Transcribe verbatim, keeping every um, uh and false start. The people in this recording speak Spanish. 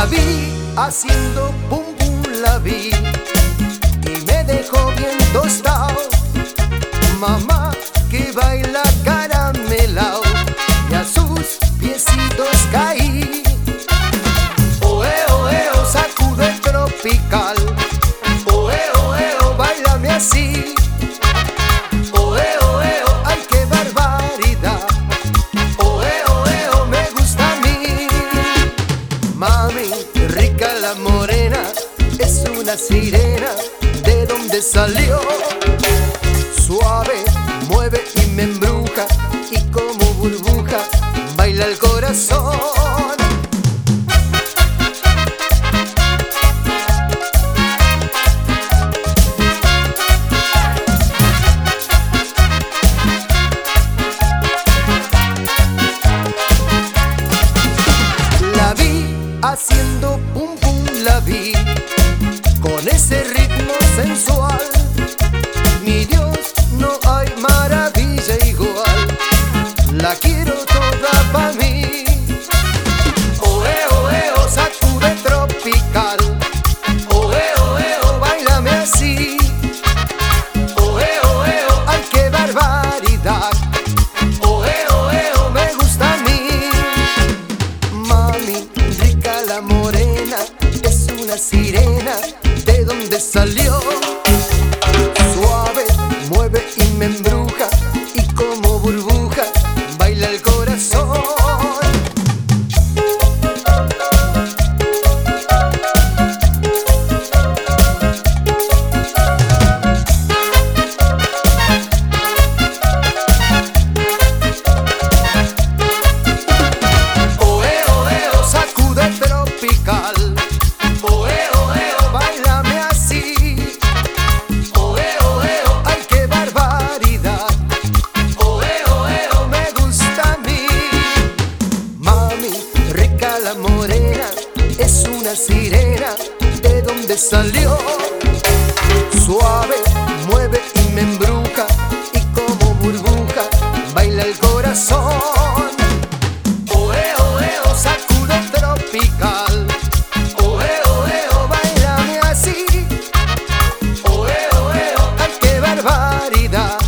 La vi haciendo pum pum, la vi y me dejó bien tostado. Mamá que baila caramelao y a sus piecitos caí. Oe, oe, oh, sacude tropical. Oe, oe, oh, bailame así. Oe, oe, oh, ay, qué barbaridad. Oe, oe, oh, me gusta a mí. Mami, rica la morena, es una sirena. ¿De dónde salió? Suave, mueve y me embruja, y como burbuja baila el corazón. La vi haciendo pum pum, la vi con ese ritmo sensual. Mi Dios, no hay maravilla igual. La quiero toda pa' mí. Oe, oe, oh, sacude tropical. Oe, oe, oh, bailame así. Oe, oe, oh, ay, qué barbaridad. Oe, oe, oh, me gusta a mí. Mami, rica la morena, es una sirena. ¿De dónde salió? Suave, mueve y me embruja, y como burbuja baila el corazón. Oe, oe, oh, sacude tropical. Oe, oe, oh, bailame así. Oe, oe, oh, ay, qué barbaridad. Oe, oe, oh, me gusta a mí. Mami, rica la morena, es una sirena. ¿De dónde salió? Suave, mueve y me embruja, y como burbuja baila el corazón. Oe, oe, oh, sacude tropical. Oe, oe, oh, bailame así. Oe, oe, oh, ay, qué barbaridad.